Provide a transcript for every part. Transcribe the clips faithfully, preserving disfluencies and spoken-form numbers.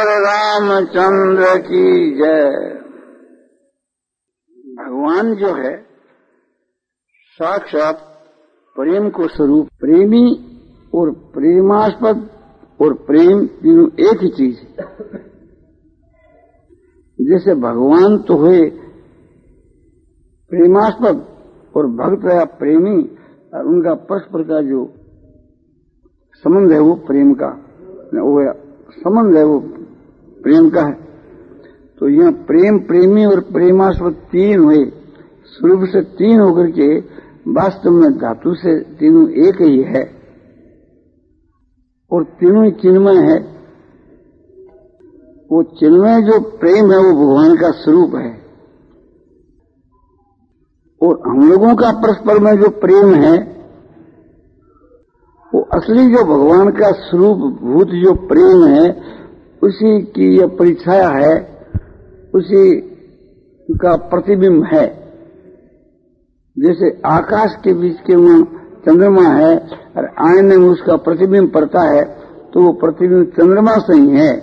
बोल रामचंद्र की जय। भगवान जो है साक्षात प्रेम को स्वरूप, प्रेमी और प्रेमास्पद और प्रेम तीनों एक ही चीज है। जैसे भगवान तो हुए प्रेमास्पद और भक्त है प्रेमी, और उनका परस्पर का जो संबंध है वो प्रेम का, वो संबंध है वो प्रेम का है। तो यह प्रेम प्रेमी और प्रेमास्पद तीन हुए, स्वरूप से तीन होकर के वास्तव में धातु से तीनों एक ही है और तीनों ही चिन्मय है। वो चिन्मय जो प्रेम है वो भगवान का स्वरूप है, और हम लोगों का परस्पर में जो प्रेम है वो असली जो भगवान का स्वरूप भूत जो प्रेम है उसी की यह परिछाया है, उसी का प्रतिबिंब है। जैसे आकाश के बीच के वहां चंद्रमा है और आईने में उसका प्रतिबिंब पड़ता है, तो वो प्रतिबिंब चंद्रमा से ही है।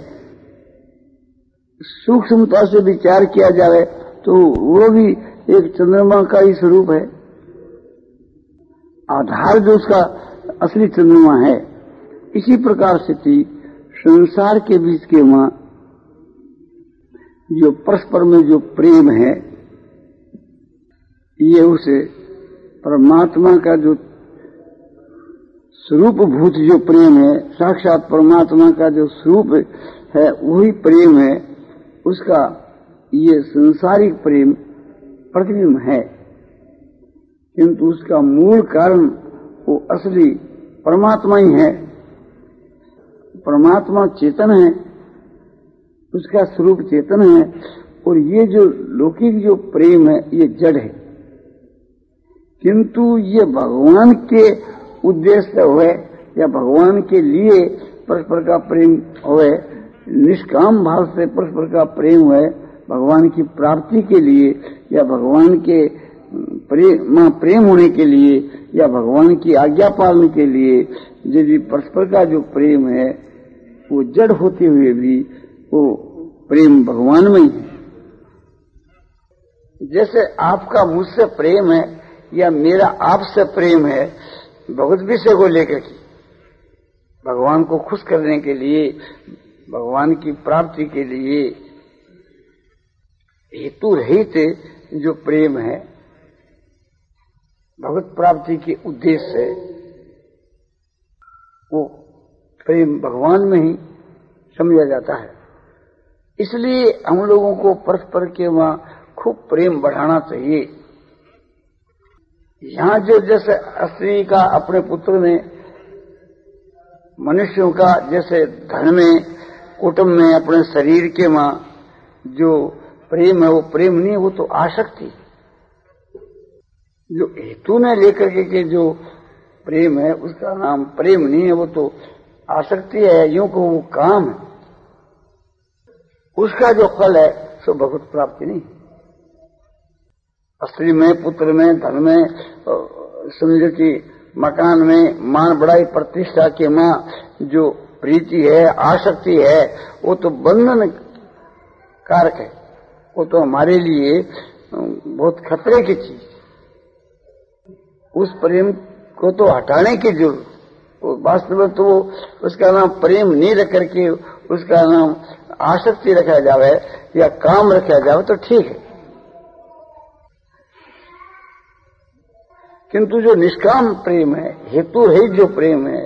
सूक्ष्मता से विचार किया जाए तो वो भी एक चंद्रमा का ही स्वरूप है, आधार जो उसका असली चंद्रमा है। इसी प्रकार से थी संसार के बीच के वहां जो परस्पर में जो प्रेम है, ये उसे परमात्मा का जो स्वरूप भूत जो प्रेम है, साक्षात परमात्मा का जो स्वरूप है वही प्रेम है, उसका ये संसारिक प्रेम प्रतिबिंब है। किंतु उसका मूल कारण वो असली परमात्मा ही है। परमात्मा चेतन है, उसका स्वरूप चेतन है, और ये जो लौकिक जो प्रेम है ये जड़ है। किंतु ये भगवान के उद्देश्य हुए या भगवान के लिए परस्पर का प्रेम हुए, निष्काम भाव से परस्पर का प्रेम हुए, भगवान की प्राप्ति के लिए या भगवान के प्रेम प्रेम होने के लिए या भगवान की आज्ञा पालन के लिए, यदि परस्पर का जो प्रेम है वो जड़ होते हुए भी वो प्रेम भगवान में ही है। जैसे आपका मुझसे प्रेम है या मेरा आपसे प्रेम है भगवत विषय को लेकर के, भगवान को खुश करने के लिए, भगवान की प्राप्ति के लिए हेतु रहित जो प्रेम है, भगवत प्राप्ति के उद्देश्य से, वो प्रेम भगवान में ही समझा जाता है। इसलिए हम लोगों को परस्पर के वहां खूब प्रेम बढ़ाना चाहिए। यहां जो जैसे स्त्री का अपने पुत्र में, मनुष्यों का जैसे धन में, कुटुंब में, अपने शरीर के वहां जो प्रेम है वो प्रेम नहीं, वो तो आसक्ति। जो हेतु में लेकर के, के जो प्रेम है उसका नाम प्रेम नहीं है, वो तो आसक्ति है, यूं को वो काम है। उसका जो फल है सो भगवत प्राप्ति नहीं। स्त्री में, पुत्र में, धन में, समझो कि मकान में, मान बढ़ाई प्रतिष्ठा के मां जो प्रीति है, आसक्ति है, वो तो बंधन कारक है, वो तो हमारे लिए बहुत खतरे की चीज। उस प्रेम को तो हटाने की जरूरत, वास्तव में तो उसका नाम प्रेम नहीं रख करके उसका नाम आसक्ति रखा जावे या काम रखा जावे तो ठीक है। किंतु जो निष्काम प्रेम है, हेतु रहित जो प्रेम है,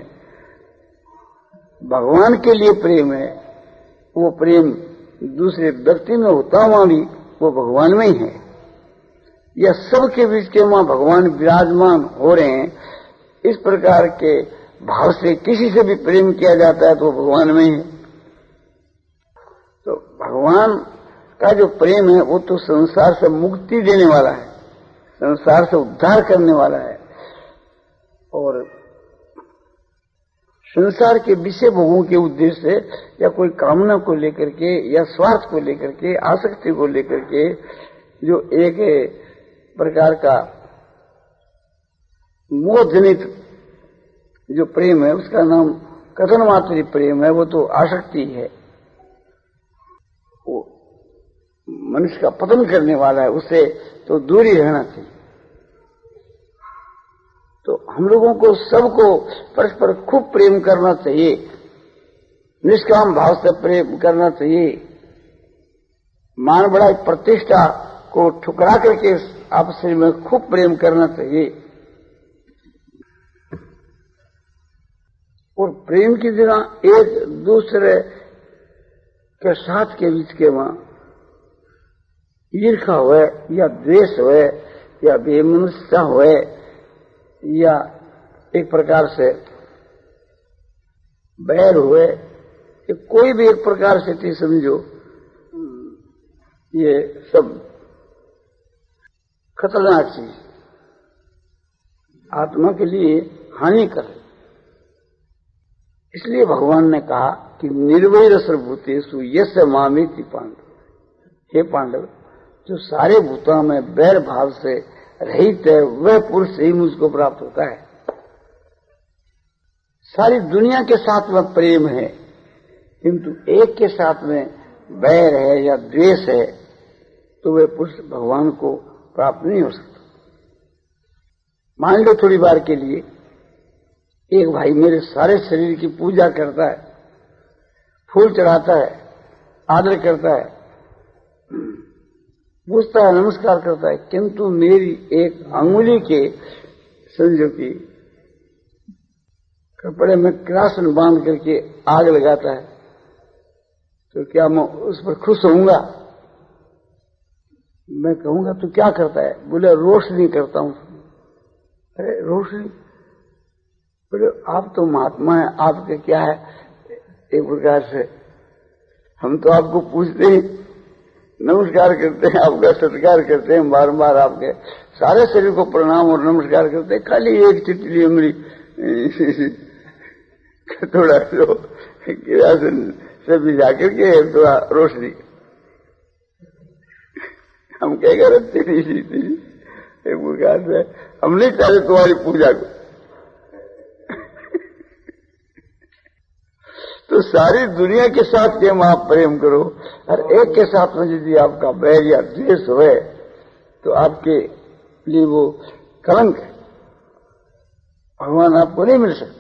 भगवान के लिए प्रेम है, वो प्रेम दूसरे व्यक्ति में होता हुआ भी वो भगवान में ही है। या सबके बीच के वहां भगवान विराजमान हो रहे हैं, इस प्रकार के भाव से किसी से भी प्रेम किया जाता है तो भगवान में ही है। तो भगवान का जो प्रेम है वो तो संसार से मुक्ति देने वाला है, संसार से उद्धार करने वाला है, और संसार के विषय भोगों के उद्देश्य से या कोई कामना को लेकर के या स्वार्थ को लेकर के, आसक्ति को लेकर के जो एक प्रकार का मोह जनित जो प्रेम है उसका नाम कथन मात्र प्रेम है, वो तो आसक्ति है। मनुष्य का पतन करने वाला है, उससे तो दूर ही रहना चाहिए। तो हम लोगों को सबको परस्पर खूब प्रेम करना चाहिए, निष्काम भाव से प्रेम करना चाहिए। मान बढ़ाई प्रतिष्ठा को ठुकरा करके आपस में खूब प्रेम करना चाहिए। और प्रेम की जगह एक दूसरे के साथ के बीच के वहां ईर्ष्या हुए या द्वेष हुए या बेमनुष्यता हुए या एक प्रकार से बैर हुए, कोई भी एक प्रकार से थी समझो, ये सब खतरनाक चीज, आत्मा के लिए हानिकर है। इसलिए भगवान ने कहा कि निर्वैर सर्वभूतेषु यस्य मामेति पांडव, हे पांडव, जो सारे भूतों में बैर भाव से रहित है वह पुरुष ही मुझको प्राप्त होता है। सारी दुनिया के साथ में प्रेम है, किंतु एक के साथ में बैर है या द्वेष है तो वह पुरुष भगवान को प्राप्त नहीं हो सकता। मान लो थोड़ी बार के लिए एक भाई मेरे सारे शरीर की पूजा करता है, फूल चढ़ाता है, आदर करता है, पूछता है, नमस्कार करता है, किंतु मेरी एक अंगुली के समझो की कपड़े में क्रासन बांध करके आग लगाता है, तो क्या मैं उस पर खुश होऊंगा? मैं कहूंगा तो क्या करता है? बोले रोशनी करता हूं। अरे रोशनी, बोले आप तो महात्मा है, आपके क्या है? एक प्रकार से हम तो आपको पूछते हैं, नमस्कार करते हैं, आपका सत्कार करते हैं, बार बार आपके सारे शरीर को प्रणाम और नमस्कार करते हैं, खाली एक चिटली उंगली थोड़ा जो किरासन से भिजा करके थोड़ा रोशनी, हम क्या करते नहीं, एक प्रकार से हम नहीं चाहते तुम्हारी पूजा को। तो सारी दुनिया के साथ केम आप प्रेम करो, और एक के साथ में यदि आपका बैर या द्वेष हो तो आपके लिए वो कलंक है, भगवान आपको नहीं मिल सकते।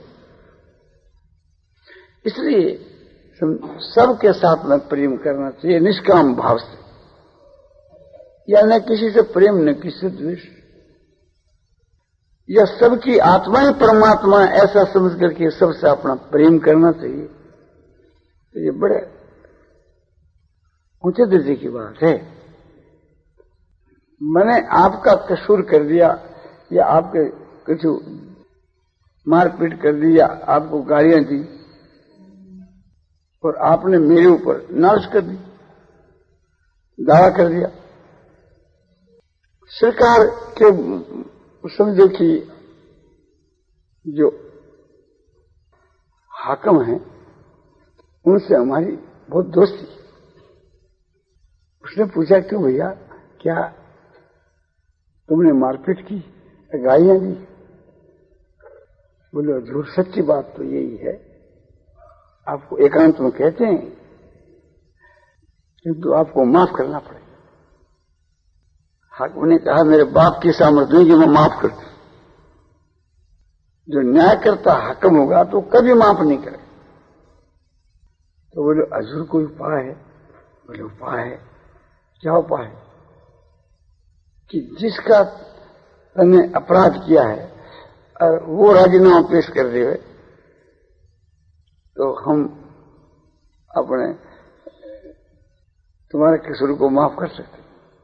इसलिए सबके साथ में प्रेम करना चाहिए निष्काम भाव से, या न किसी से प्रेम न किसी से द्वेष, या सबकी आत्मा ही परमात्मा ऐसा समझ करके सबसे अपना प्रेम करना चाहिए। तो ये बड़े ऊंचे दर्जे की बात है। मैंने आपका कसूर कर दिया या आपके कुछ मारपीट कर दी या आपको गालियां दी और आपने मेरे ऊपर नाश कर दी, दावा कर दिया। सरकार के समझो कि जो हाकिम हैं उनसे हमारी बहुत दोस्ती। उसने पूछा, क्यों भैया, क्या तुमने मारपीट की, गालियां दी? बोले झूठ, सच्ची बात तो यही है, आपको एकांत में कहते हैं, किंतु आपको माफ करना पड़ेगा। हाकिम ने कहा, मेरे बाप की सामर्थ्य नहीं कि मैं माफ कर दूं। जो न्याय करता हाकिम होगा तो कभी माफ नहीं करे। तो बोले हजूर कोई उपाय है? बोले उपाय है। क्या उपाय है? कि जिसका तने अपराध किया है और वो राजीनामा पेश कर दे तो हम अपने तुम्हारे कसूर को माफ कर सकते।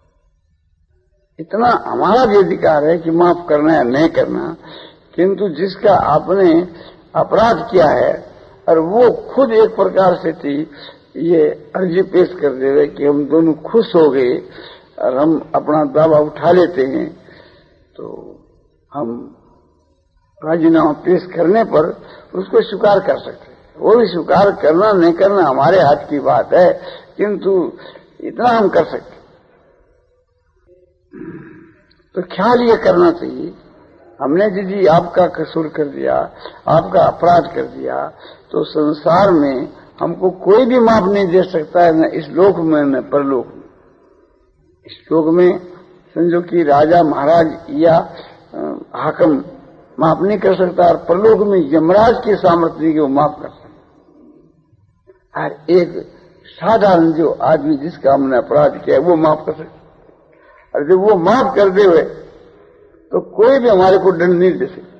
इतना हमारा भी अधिकार है कि माफ करना या नहीं करना, किंतु जिसका आपने अपराध किया है और वो खुद एक प्रकार से थी ये अर्जी पेश कर देवे कि हम दोनों खुश हो गए और हम अपना दावा उठा लेते हैं, तो हम राजीनामा पेश करने पर उसको स्वीकार कर सकते हैं। वो भी स्वीकार करना नहीं करना हमारे हाथ की बात है, किंतु इतना हम कर सकते। तो ख्याल ये करना चाहिए, हमने यदि आपका कसूर कर दिया, आपका अपराध कर दिया, तो संसार में हमको कोई भी माफ नहीं दे सकता है, न इस लोक में न परलोक में। श्लोक में समझो कि राजा महाराज या हाकम माफ नहीं कर सकता, और परलोक में यमराज की सामर्थ्य नहीं कि वो माफ कर सकता। और एक साधारण जो आदमी जिसका हमने अपराध किया है वो माफ कर सकता, और जब वो माफ कर दे हुए तो कोई भी हमारे को दंड नहीं दे सकता।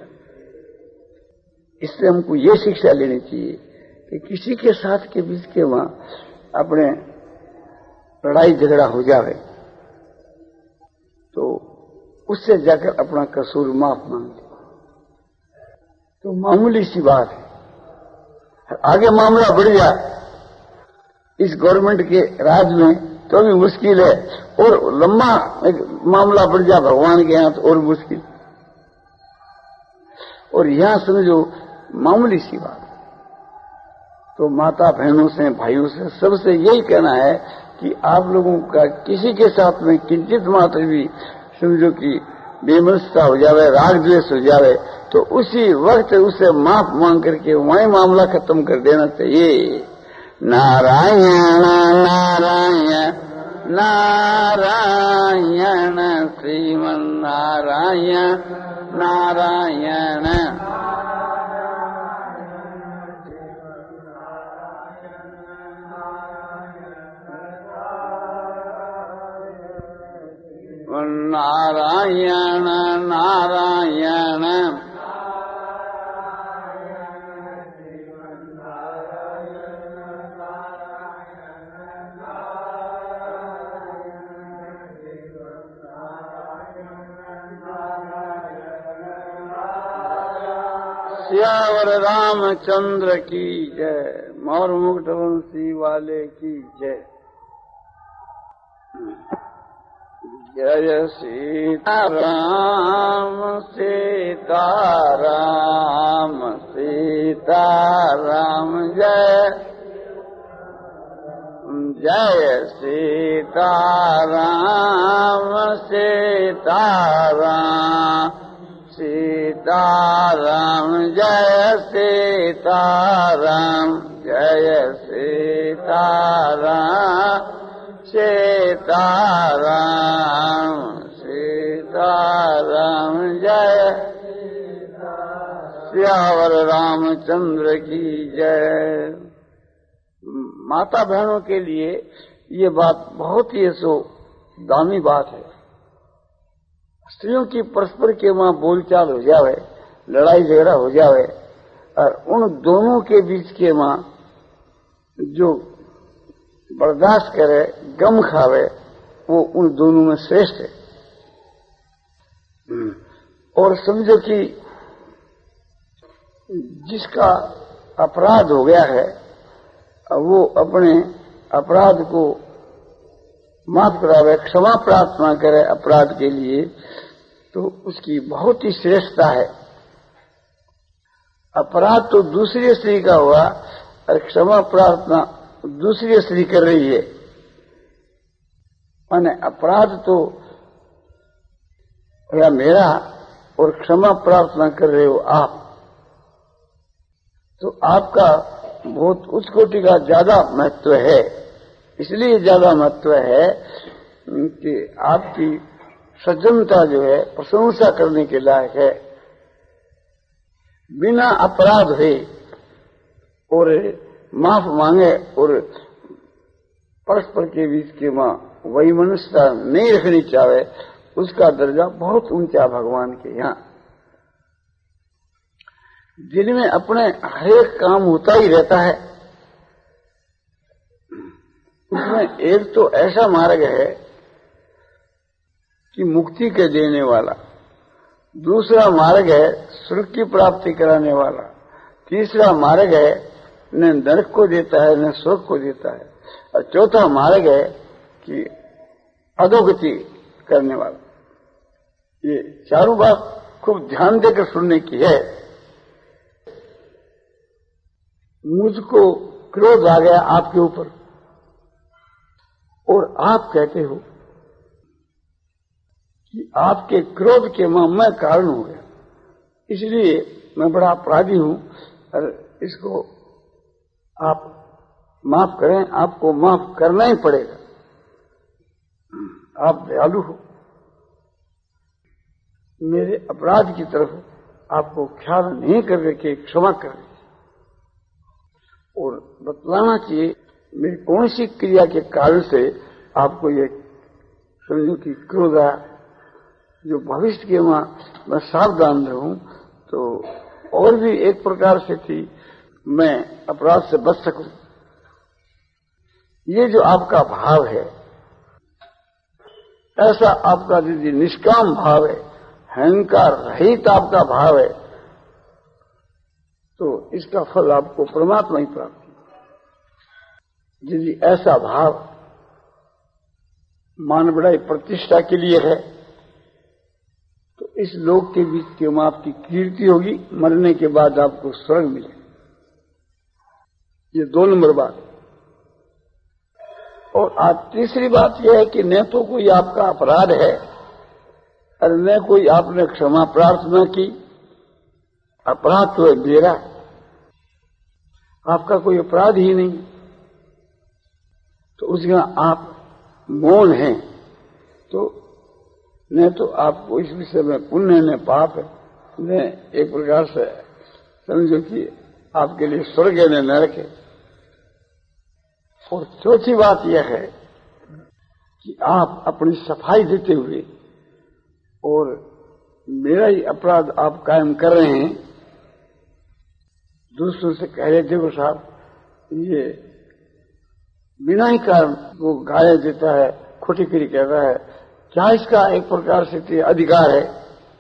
इससे हमको ये शिक्षा लेनी चाहिए कि किसी के साथ के बीच के वहां अपने लड़ाई झगड़ा हो जावे तो उससे जाकर अपना कसूर माफ मांग ले, तो मामूली सी बात है। आगे मामला बढ़ गया इस गवर्नमेंट के राज में तो भी मुश्किल है, और लंबा एक मामला बढ़ गया भगवान के यहां तो और मुश्किल। और यहां समझो मामूली सी बात। तो माता बहनों से भाइयों से सबसे यही कहना है कि आप लोगों का किसी के साथ में किंचित मात्र भी समझो कि बेमनस्ता हो जावे, राग द्वेष हो जावे, तो उसी वक्त उसे माफ मांग करके वहीं मामला खत्म कर देना चाहिए। नारायण नारायण नारायण श्रीमन नारायण नारायण नारायण नारायण सियावर रामचंद्र की जय, मोर मुकुट वंशी वाले की जय। जय सीता राम सीता राम सीता राम जय जय सीता राम सीता राम सीता राम जय सीता राम जय सीता राम सीता राम सीता राम जय सियावर रामचंद्र की जय। माता बहनों के लिए ये बात बहुत ही सो दामी बात है। स्त्रियों की परस्पर के वहां बोलचाल हो जावे, लड़ाई झगड़ा हो जावे, और उन दोनों के बीच के वहां जो बर्दाश्त करे, गम खावे, वो उन दोनों में श्रेष्ठ है। और समझो कि जिसका अपराध हो गया है वो अपने अपराध को माफ करावे, क्षमा प्रार्थना करे अपराध के लिए, तो उसकी बहुत ही श्रेष्ठता है। अपराध तो दूसरी स्त्री का हुआ और क्षमा प्रार्थना दूसरी स्त्री कर रही है। माने अपराध तो या मेरा और क्षमा प्रार्थना कर रहे हो आप, तो आपका बहुत उच्च कोटि का ज्यादा महत्व है। इसलिए ज्यादा महत्व है कि आपकी सज्जनता जो है प्रशंसा करने के लायक है। बिना अपराध हुए और माफ मांगे और परस्पर के बीच के मां वही मनुष्यता नहीं रखनी चाहे, उसका दर्जा बहुत ऊंचा भगवान के यहाँ। जिनमें अपने हरेक काम होता ही रहता है, उसमें एक तो ऐसा मार्ग है कि मुक्ति के देने वाला, दूसरा मार्ग है स्वर्ग की प्राप्ति कराने वाला, तीसरा मार्ग है न नरक को देता है न स्वर्ग को देता है, और चौथा मार्ग है कि अधोगति करने वाला। ये चारों बात खूब ध्यान देकर सुनने की है। मुझको क्रोध आ गया आपके ऊपर और आप कहते हो कि आपके क्रोध के मैं कारण हो गया, इसलिए मैं बड़ा अपराधी हूं और इसको आप माफ करें, आपको माफ करना ही पड़ेगा। आप दयालु हो, मेरे अपराध की तरफ आपको ख्याल नहीं कर करके क्षमा कर दीजिए और बतलाना चाहिए मेरी कौन सी क्रिया के कारण से आपको ये समझो कि क्रोध आया, जो भविष्य के वहां मैं सावधान रहूं तो और भी एक प्रकार से थी मैं अपराध से बच सकूं। ये जो आपका भाव है, ऐसा आपका यदि निष्काम भाव है, अहंकार रहित आपका भाव है, तो इसका फल आपको परमात्मा ही प्राप्त है। यदि ऐसा भाव मान बढ़ाई प्रतिष्ठा के लिए है तो इस लोक के बीच क्यों आपकी कीर्ति होगी, मरने के बाद आपको स्वर्ग मिले। ये दो नंबर बात। और आज तीसरी बात यह है कि न तो कोई आपका अपराध है और न कोई आपने क्षमा प्रार्थना की, अपराध तो है मेरा, आपका कोई अपराध ही नहीं, तो उसका आप मौन हैं, तो न तो आपको इस विषय में पुण्य न पाप है, न एक प्रकार से समझो कि आपके लिए स्वर्ग है न नरक है। और चौथी बात यह है कि आप अपनी सफाई देते हुए और मेरा ही अपराध आप कायम कर रहे हैं, दूसरों से कह रहे देखो साहब ये बिना ही कारण वो गाली देता है, खोटी खरी कहता है, क्या इसका एक प्रकार से अधिकार है?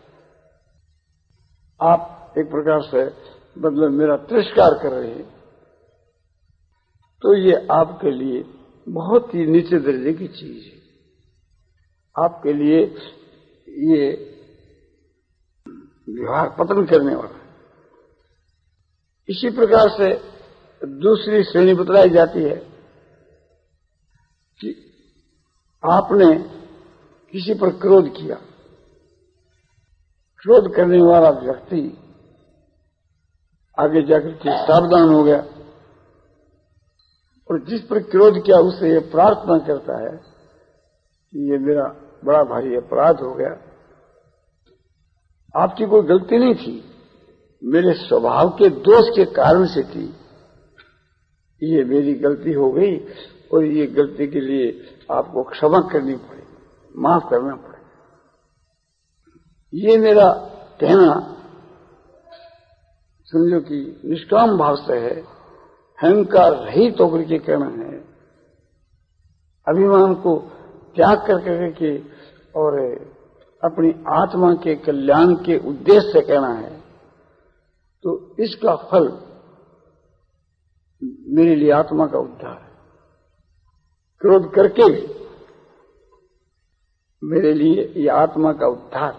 आप एक प्रकार से मतलब मेरा तिरस्कार कर रहे हैं, तो ये आपके लिए बहुत ही नीचे दर्जे की चीज है। आपके लिए ये व्यवहार पतन करने वाला है। इसी प्रकार से दूसरी श्रेणी बतलाई जाती है कि आपने किसी पर क्रोध किया, क्रोध करने वाला व्यक्ति आगे जाकर के सावधान हो गया और जिस पर क्रोध किया उससे ये प्रार्थना करता है कि ये मेरा बड़ा भारी अपराध हो गया, आपकी कोई गलती नहीं थी, मेरे स्वभाव के दोष के कारण से थी, ये मेरी गलती हो गई और ये गलती के लिए आपको क्षमा करनी पड़े, माफ करना पड़े। ये मेरा कहना समझो कि निष्काम भाव से है, अहंकार रहित होकर के कहना है, अभिमान को त्याग कर करके और अपनी आत्मा के कल्याण के उद्देश्य से कहना है। तो इसका फल मेरे लिए आत्मा का उद्धार है। क्रोध करके भी मेरे लिए ये आत्मा का उद्धार,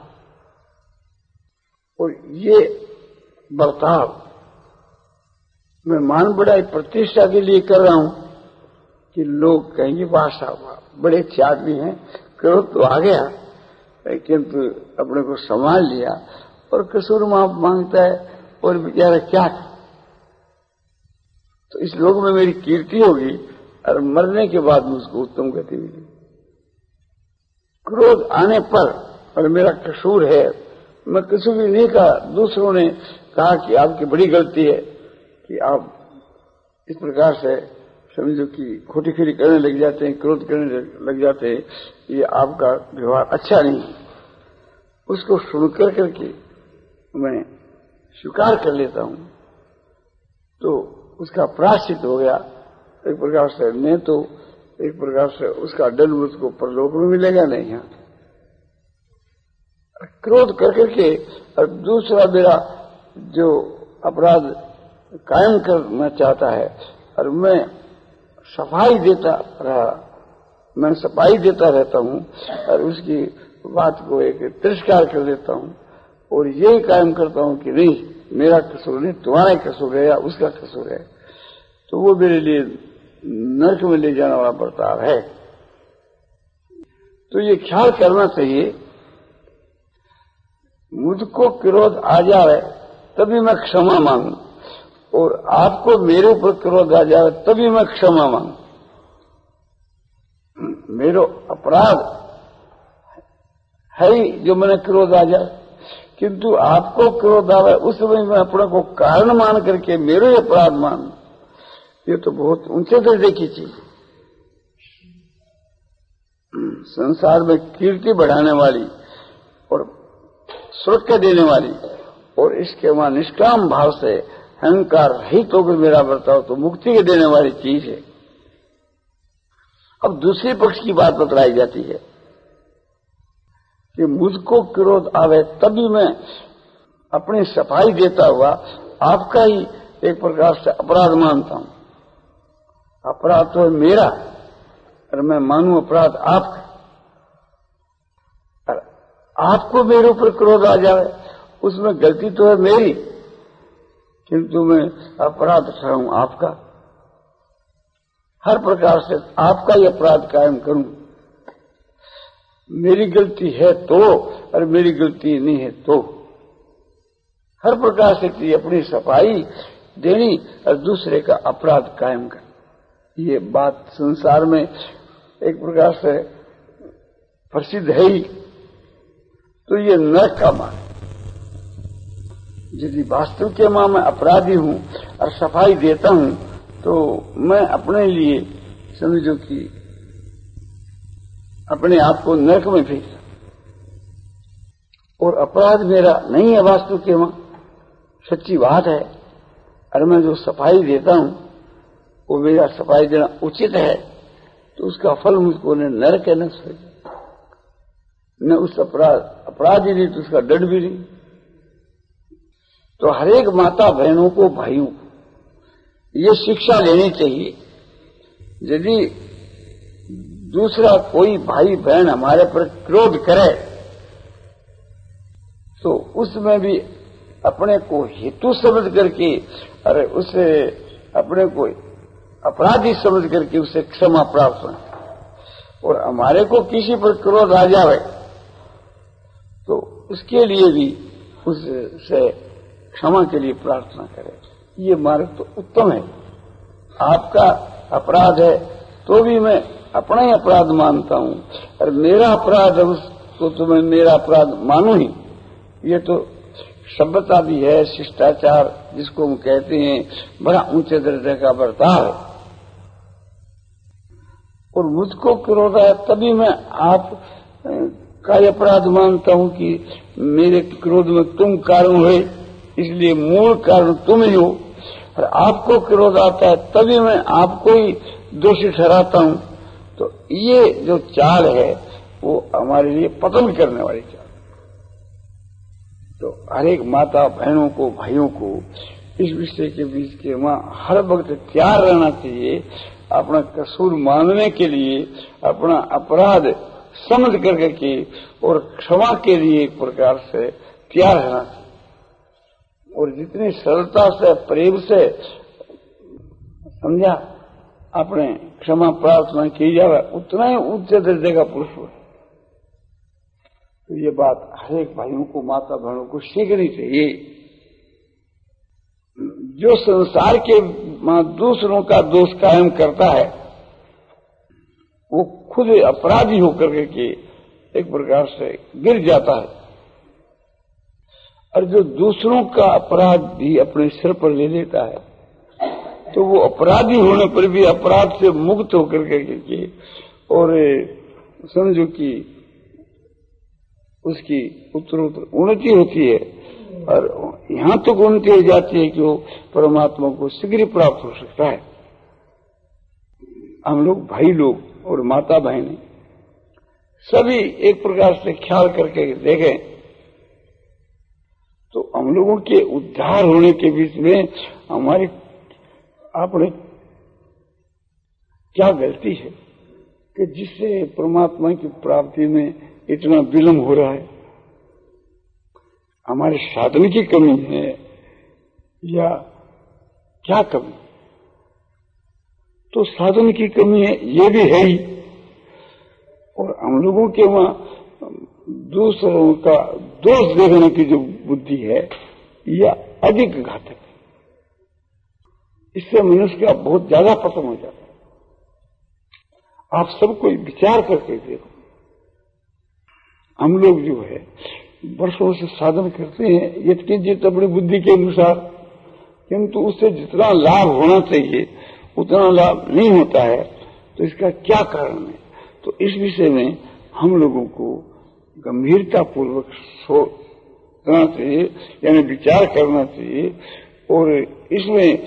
और ये बर्ताव मैं मान बढ़ाई प्रतिष्ठा के लिए कर रहा हूं कि लोग कहेंगे वाह साहब बड़े अच्छे आदमी हैं, क्रोध तो आ गया लेकिन तो अपने को संभाल लिया और कसूर माफ मांगता है और बेचारा क्या है। तो इस लोक में मेरी कीर्ति होगी और मरने के बाद मुझको उत्तम गति मिलेगी। क्रोध आने पर और मेरा कसूर है, मैं किसी भी नहीं कहा, दूसरों ने कहा कि आपकी बड़ी गलती है कि आप इस प्रकार से समझो कि खोटी खीरी करने लग जाते हैं, क्रोध करने लग जाते हैं, ये आपका व्यवहार अच्छा नहीं है। उसको सुनकर करके मैं स्वीकार कर लेता हूं तो उसका प्रायश्चित हो गया एक प्रकार से, नहीं तो एक प्रकार से उसका दंड मुझको परलोक में मिलेगा नहीं। यहाँ क्रोध कर करके और दूसरा मेरा जो अपराध कायम करना चाहता है और मैं सफाई देता रहा, मैं सफाई देता रहता हूं और उसकी बात को एक तिरस्कार कर देता हूं और यही कायम करता हूं कि नहीं मेरा कसूर नहीं, तुम्हारा कसूर है या उसका कसूर है, तो वो मेरे लिए नरक में ले जाने वाला बर्ताव है। तो ये ख्याल करना चाहिए, मुझको क्रोध आ जाए तभी मैं क्षमा मांगू और आपको मेरे ऊपर क्रोध आ जाए तभी मैं क्षमा मांगू। मेरो अपराध है ही जो मैंने क्रोध आ जाए, किंतु आपको क्रोध आवे उस समय मैं अपने को कारण मान करके मेरे अपराध मान, ये तो बहुत ऊंचे दर्जे की चीज। संसार में कीर्ति बढ़ाने वाली और सुरक्षा देने वाली, और इसके वहां निष्काम भाव से अहंकार रहित होकर मेरा बर्ताव तो मुक्ति के देने वाली चीज है। अब दूसरे पक्ष की बात बतलाई जाती है कि मुझको क्रोध आवे तभी मैं अपनी सफाई देता हुआ आपका ही एक प्रकार से अपराध मानता हूं। अपराध तो है मेरा और मैं मानूं अपराध आपका, और आपको मेरे ऊपर क्रोध आ जाए उसमें गलती तो है मेरी, किंतु मैं अपराध ठहराऊं आपका, हर प्रकार से आपका ही अपराध कायम करूं। मेरी गलती है तो और मेरी गलती नहीं है तो हर प्रकार से की अपनी सफाई देनी और दूसरे का अपराध कायम करना, ये बात संसार में एक प्रकार से प्रसिद्ध है ही। तो ये नरक का मान, यदि वास्तव के मां मैं अपराधी हूं और सफाई देता हूं तो मैं अपने लिए समझो कि अपने आप को नरक में भेज, और अपराध मेरा नहीं है वास्तव के मां, सच्ची बात है, और मैं जो सफाई देता हूं वो मेरा सफाई देना उचित है, तो उसका फल मुझको न नरक है न स्वर्ग, न उस अपराध अपराध ही नहीं तो उसका दंड भी नहीं। तो हरेक माता बहनों को, भाइयों को ये शिक्षा लेनी चाहिए, यदि दूसरा कोई भाई बहन हमारे पर क्रोध करे तो उसमें भी अपने को हेतु समझ करके, अरे उसे अपने को अपराधी समझ करके उसे क्षमा प्राप्त हो। और हमारे को किसी पर क्रोध आ जाए तो उसके लिए भी उससे क्षमा के लिए प्रार्थना करें, ये मार्ग तो उत्तम है। आपका अपराध है तो भी मैं अपना ही अपराध मानता हूं, और मेरा अपराध है उसको तो मैं मेरा अपराध मानू ही, ये तो सभ्यता भी है, शिष्टाचार जिसको हम कहते हैं, बड़ा ऊंचे दर्जे का बर्ताव है। और मुझको क्रोध आया तभी मैं आप का अपराध मानता हूं कि मेरे क्रोध में तुम कारण हुए, इसलिए मूल कारण तुम ही हो, और आपको क्रोध आता है तभी मैं आपको ही दोषी ठहराता हूं। तो ये जो चाल है वो हमारे लिए पतन करने वाली चाल। तो हर एक माता बहनों को, भाइयों को इस विषय के बीच के वहां हर वक्त तैयार रहना चाहिए, अपना कसूर मानने के लिए, अपना अपराध समझ करके के और क्षमा के लिए एक प्रकार से तैयार रहना चाहिए। और जितनी सरलता से, प्रेम से समझा अपने क्षमा प्रार्थना की जाए, उतना ही उच्च दर्जे का पुरुष हो। तो ये बात हर एक भाइयों को, माता बहनों को सीखनी चाहिए। जो संसार के दूसरों का दोष कायम करता है वो खुद अपराधी होकर के एक प्रकार से गिर जाता है, और जो दूसरों का अपराध भी अपने सिर पर ले लेता है तो वो अपराधी होने पर भी अपराध से मुक्त होकर के और समझो कि उसकी उत्तरोत्तर उन्नति होती है, और यहां तक तो उन्नति हो जाती है कि वो परमात्मा को शीघ्र प्राप्त हो सकता है। हम लोग भाई लोग और माता बहनें सभी एक प्रकार से ख्याल करके देखें तो हम लोगों के उद्धार होने के बीच में हमारी आपने क्या गलती है कि जिससे परमात्मा की प्राप्ति में इतना विलंब हो रहा है? हमारे साधन की कमी है या क्या कमी? तो साधन की कमी है, ये भी है ही, और हम लोगों के वहां दूसरों का दोष देखने की जो बुद्धि है यह अधिक घातक है। इससे मनुष्य का बहुत ज्यादा पतन हो जाता है। आप सबको विचार करके देखो, हम लोग जो है वर्षों से साधन करते हैं यत्किंचित अपनी बुद्धि के अनुसार, किंतु उससे जितना लाभ होना चाहिए उतना लाभ नहीं होता है। तो इसका क्या कारण है? तो इस विषय में हम लोगों को गंभीरता पूर्वक सोचना चाहिए, यानी विचार करना चाहिए, और इसमें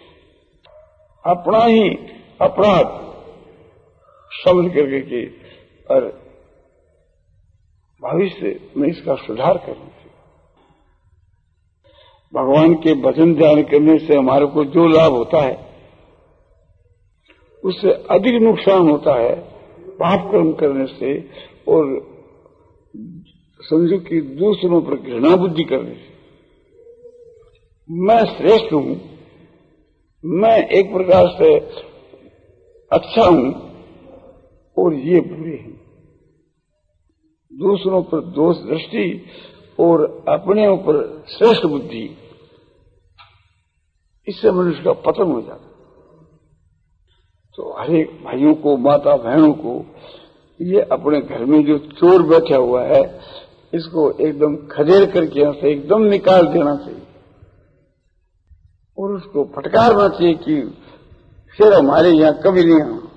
अपना ही अपराध समझ करके कि और भविष्य में इसका सुधार करना चाहिए। भगवान के भजन ध्यान करने से हमारे को जो लाभ होता है उससे अधिक नुकसान होता है पाप कर्म करने से, और समझो कि दूसरों पर घृणा बुद्धि करने से। मैं श्रेष्ठ हूं, मैं एक प्रकार से अच्छा हूं और ये बुरे हैं। दूसरों पर दोष दृष्टि और अपने ऊपर श्रेष्ठ बुद्धि, इससे मनुष्य का पतन हो जाता है। तो हरेक भाइयों को, माता बहनों को, ये अपने घर में जो चोर बैठा हुआ है इसको एकदम खदेड़ करके यहां से एकदम निकाल देना चाहिए और उसको फटकारना चाहिए कि फिर हमारे यहां कभी नहीं आना।